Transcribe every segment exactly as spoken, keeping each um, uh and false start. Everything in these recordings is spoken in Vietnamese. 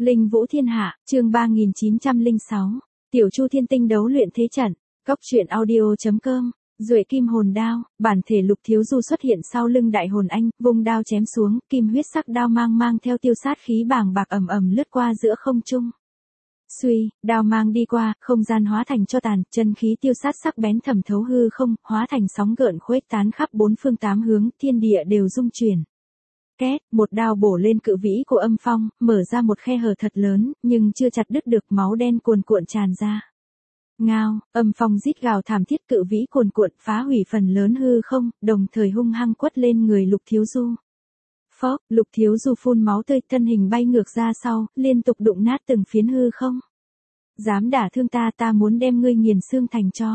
Linh vũ thiên hạ, chương ba nghìn chín trăm lẻ sáu. Tiểu Chu Thiên Tinh đấu luyện thế trận. Cốc truyện audio.com. Duệ kim hồn đao, bản thể Lục Thiếu Du xuất hiện sau lưng Đại Hồn Anh, vung đao chém xuống, kim huyết sắc đao mang mang theo tiêu sát khí bàng bạc ầm ầm lướt qua giữa không trung. Suy, đao mang đi qua, không gian hóa thành cho tàn, chân khí tiêu sát sắc bén thẩm thấu hư không, hóa thành sóng gợn khuếch tán khắp bốn phương tám hướng, thiên địa đều rung chuyển. Két, một đao bổ lên cự vĩ của Âm Phong, mở ra một khe hở thật lớn, nhưng chưa chặt đứt được, máu đen cuồn cuộn tràn ra. Ngao, Âm Phong rít gào thảm thiết, cự vĩ cuồn cuộn phá hủy phần lớn hư không, đồng thời hung hăng quất lên người Lục Thiếu Du. Phốc, Lục Thiếu Du phun máu tươi, thân hình bay ngược ra sau, liên tục đụng nát từng phiến hư không. Dám đả thương ta, ta muốn đem ngươi nghiền xương thành tro.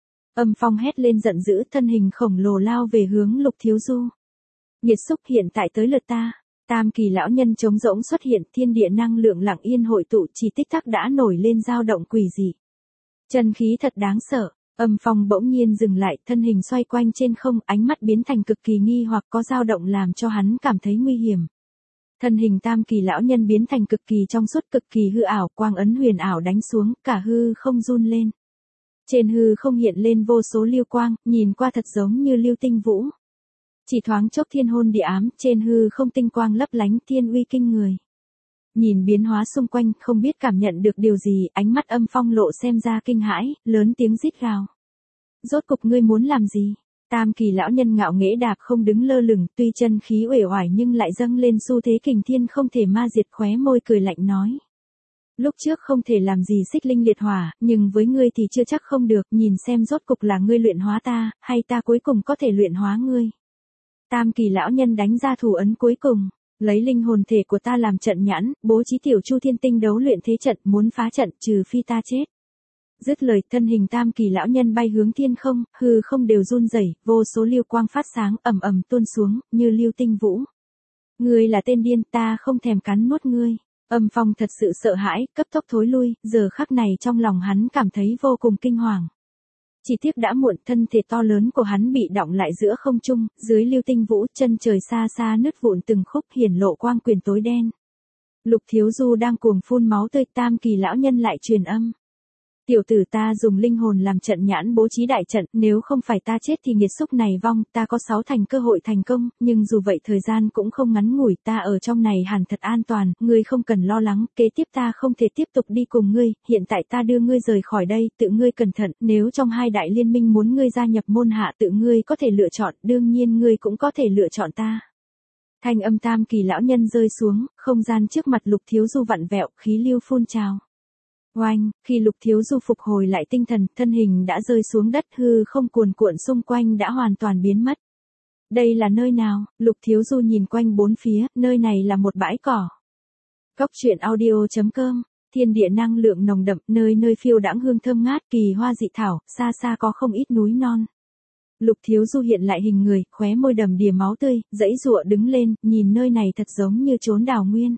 Âm Phong hét lên giận dữ, thân hình khổng lồ lao về hướng Lục Thiếu Du. Nhiệt xúc, hiện tại tới lượt ta. Tam kỳ lão nhân trống rỗng xuất hiện, thiên địa năng lượng lặng yên hội tụ, chỉ tích tắc đã nổi lên dao động quỷ dị. Chân khí thật đáng sợ. Âm Phong bỗng nhiên dừng lại, thân hình xoay quanh trên không, ánh mắt biến thành cực kỳ nghi hoặc, có dao động làm cho hắn cảm thấy nguy hiểm. Thân hình tam kỳ lão nhân biến thành cực kỳ trong suốt, cực kỳ hư ảo, quang ấn huyền ảo đánh xuống, cả hư không run lên. Trên hư không hiện lên vô số lưu quang, nhìn qua thật giống như lưu tinh vũ. Chỉ thoáng chốc thiên hôn địa ám, trên hư không tinh quang lấp lánh, thiên uy kinh người. Nhìn biến hóa xung quanh, không biết cảm nhận được điều gì, ánh mắt Âm Phong lộ xem ra kinh hãi, lớn tiếng rít gào. Rốt cục ngươi muốn làm gì? Tam kỳ lão nhân ngạo nghễ đạp không đứng lơ lửng, tuy chân khí uể oải nhưng lại dâng lên xu thế kình thiên không thể ma diệt, khóe môi cười lạnh nói. Lúc trước không thể làm gì xích linh liệt hỏa, nhưng với ngươi thì chưa chắc không được, nhìn xem rốt cục là ngươi luyện hóa ta, hay ta cuối cùng có thể luyện hóa ngươi. Tam kỳ lão nhân đánh ra thủ ấn cuối cùng, lấy linh hồn thể của ta làm trận nhãn, bố trí Tiểu Chu Thiên Tinh đấu luyện thế trận, muốn phá trận trừ phi ta chết. Dứt lời, thân hình tam kỳ lão nhân bay hướng thiên không, hư không đều run rẩy, vô số lưu quang phát sáng ầm ầm tuôn xuống, như lưu tinh vũ. Ngươi là tên điên, ta không thèm cắn nuốt ngươi. Âm Phong thật sự sợ hãi, cấp tốc thối lui, giờ khắc này trong lòng hắn cảm thấy vô cùng kinh hoàng. Chỉ tiếc đã muộn, thân thể to lớn của hắn bị đọng lại giữa không trung, dưới lưu tinh vũ, chân trời xa xa nứt vụn từng khúc, hiển lộ quang quyền tối đen. Lục Thiếu Du đang cuồng phun máu tươi, tam kỳ lão nhân lại truyền âm. Tiểu tử, ta dùng linh hồn làm trận nhãn bố trí đại trận, nếu không phải ta chết thì nghiệt xúc này vong, ta có sáu thành cơ hội thành công, nhưng dù vậy thời gian cũng không ngắn ngủi, ta ở trong này hẳn thật an toàn, ngươi không cần lo lắng, kế tiếp ta không thể tiếp tục đi cùng ngươi, hiện tại ta đưa ngươi rời khỏi đây, tự ngươi cẩn thận, nếu trong hai đại liên minh muốn ngươi gia nhập môn hạ tự ngươi có thể lựa chọn, đương nhiên ngươi cũng có thể lựa chọn ta. Thanh âm tam kỳ lão nhân rơi xuống, không gian trước mặt Lục Thiếu Du vặn vẹo, khí lưu phun trào. Oanh, khi Lục Thiếu Du phục hồi lại tinh thần, thân hình đã rơi xuống đất, hư không cuồn cuộn xung quanh đã hoàn toàn biến mất. Đây là nơi nào? Lục Thiếu Du nhìn quanh bốn phía, nơi này là một bãi cỏ. Cốc truyện audio.com, thiên địa năng lượng nồng đậm, nơi nơi phiêu đãng hương thơm ngát, kỳ hoa dị thảo, xa xa có không ít núi non. Lục Thiếu Du hiện lại hình người, khóe môi đầm đìa máu tươi, giãy giụa đứng lên, nhìn nơi này thật giống như chốn đào nguyên.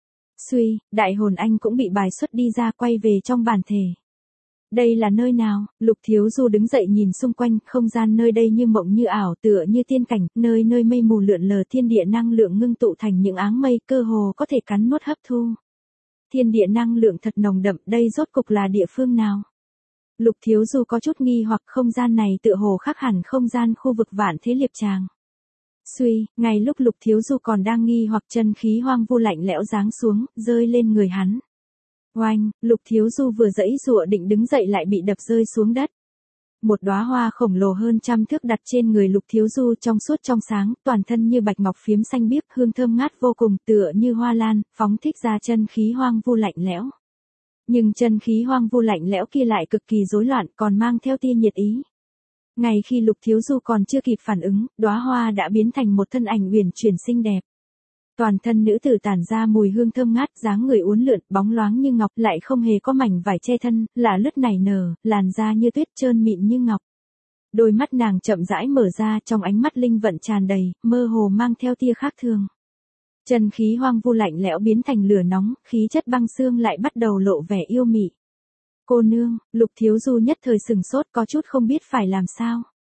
Suy, Đại Hồn Anh cũng bị bài xuất đi ra, quay về trong bản thể. Đây là nơi nào? Lục Thiếu Du đứng dậy nhìn xung quanh, không gian nơi đây như mộng như ảo, tựa như tiên cảnh, nơi nơi mây mù lượn lờ, thiên địa năng lượng ngưng tụ thành những áng mây, cơ hồ có thể cắn nuốt hấp thu. Thiên địa năng lượng thật nồng đậm, đây rốt cục là địa phương nào? Lục Thiếu Du có chút nghi hoặc, không gian này tựa hồ khác hẳn không gian khu vực Vạn Thế Liệp Tràng. Suy, ngay lúc Lục Thiếu Du còn đang nghi hoặc, chân khí hoang vu lạnh lẽo giáng xuống, rơi lên người hắn. Oanh, Lục Thiếu Du vừa giãy giụa định đứng dậy lại bị đập rơi xuống đất. Một đóa hoa khổng lồ hơn trăm thước đặt trên người Lục Thiếu Du, trong suốt trong sáng, toàn thân như bạch ngọc phiếm xanh biếc, hương thơm ngát vô cùng, tựa như hoa lan, phóng thích ra chân khí hoang vu lạnh lẽo. Nhưng chân khí hoang vu lạnh lẽo kia lại cực kỳ rối loạn, còn mang theo tia nhiệt ý. Ngay khi Lục Thiếu Du còn chưa kịp phản ứng, đóa hoa đã biến thành một thân ảnh uyển chuyển xinh đẹp. Toàn thân nữ tử tản ra mùi hương thơm ngát, dáng người uốn lượn, bóng loáng như ngọc, lại không hề có mảnh vải che thân, là lướt nảy nở, làn da như tuyết trơn mịn như ngọc. Đôi mắt nàng chậm rãi mở ra, trong ánh mắt linh vận tràn đầy, mơ hồ mang theo tia khác thường. Chân khí hoang vu lạnh lẽo biến thành lửa nóng, khí chất băng xương lại bắt đầu lộ vẻ yêu mị. Cô nương, Lục Thiếu Du nhất thời sừng sốt, có chút không biết phải làm sao.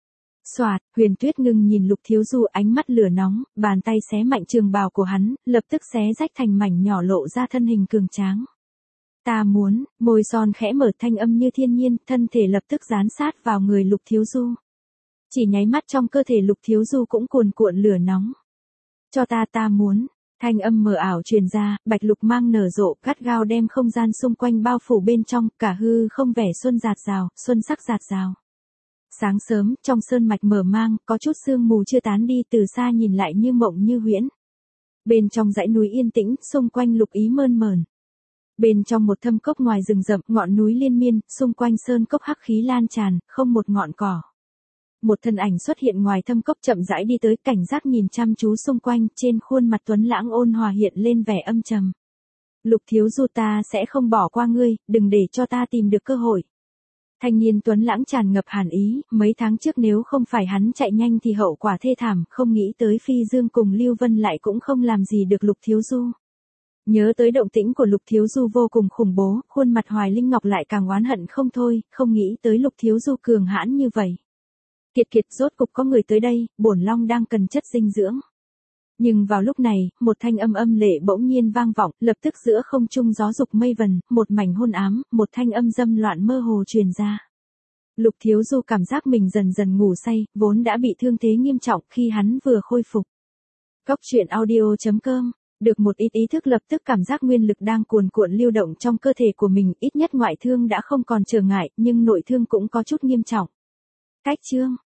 Soạt, Huyền Tuyết ngưng nhìn Lục Thiếu Du ánh mắt lửa nóng, bàn tay xé mạnh trường bào của hắn, lập tức xé rách thành mảnh nhỏ lộ ra thân hình cường tráng. Ta muốn, môi son khẽ mở thanh âm như thiên nhiên, thân thể lập tức dán sát vào người Lục Thiếu Du. Chỉ nháy mắt trong cơ thể Lục Thiếu Du cũng cuồn cuộn lửa nóng. Cho ta ta muốn, thanh âm mờ ảo truyền ra, bạch lục mang nở rộ, gắt gao đem không gian xung quanh bao phủ bên trong, cả hư không vẻ xuân rạt rào, xuân sắc rạt rào. Sáng sớm, trong sơn mạch mở mang, có chút sương mù chưa tán đi, từ xa nhìn lại như mộng như huyễn. Bên trong dãy núi yên tĩnh, xung quanh lục ý mơn mởn. Bên trong một thâm cốc ngoài rừng rậm, ngọn núi liên miên, xung quanh sơn cốc hắc khí lan tràn, không một ngọn cỏ. Một thân ảnh xuất hiện ngoài thâm cốc chậm rãi đi tới, cảnh giác nhìn chăm chú xung quanh, trên khuôn mặt tuấn lãng ôn hòa hiện lên vẻ âm trầm. Lục Thiếu Du, ta sẽ không bỏ qua ngươi, đừng để cho ta tìm được cơ hội. Thanh niên tuấn lãng tràn ngập hàn ý, mấy tháng trước nếu không phải hắn chạy nhanh thì hậu quả thê thảm, không nghĩ tới Phi Dương cùng Lưu Vân lại cũng không làm gì được Lục Thiếu Du. Nhớ tới động tĩnh của Lục Thiếu Du vô cùng khủng bố, khuôn mặt Hoài Linh Ngọc lại càng oán hận không thôi, không nghĩ tới Lục Thiếu Du cường hãn như vậy. Kiệt kiệt, rốt cục có người tới đây, bổn long đang cần chất dinh dưỡng. Nhưng vào lúc này, một thanh âm âm lệ bỗng nhiên vang vọng, lập tức giữa không trung gió dục mây vần, một mảnh hôn ám, một thanh âm dâm loạn mơ hồ truyền ra. Lục Thiếu Du cảm giác mình dần dần ngủ say, vốn đã bị thương thế nghiêm trọng khi hắn vừa khôi phục. Cốc truyện audio chấm com, được một ít ý thức lập tức cảm giác nguyên lực đang cuồn cuộn lưu động trong cơ thể của mình, ít nhất ngoại thương đã không còn trở ngại, nhưng nội thương cũng có chút nghiêm trọng. Cách chương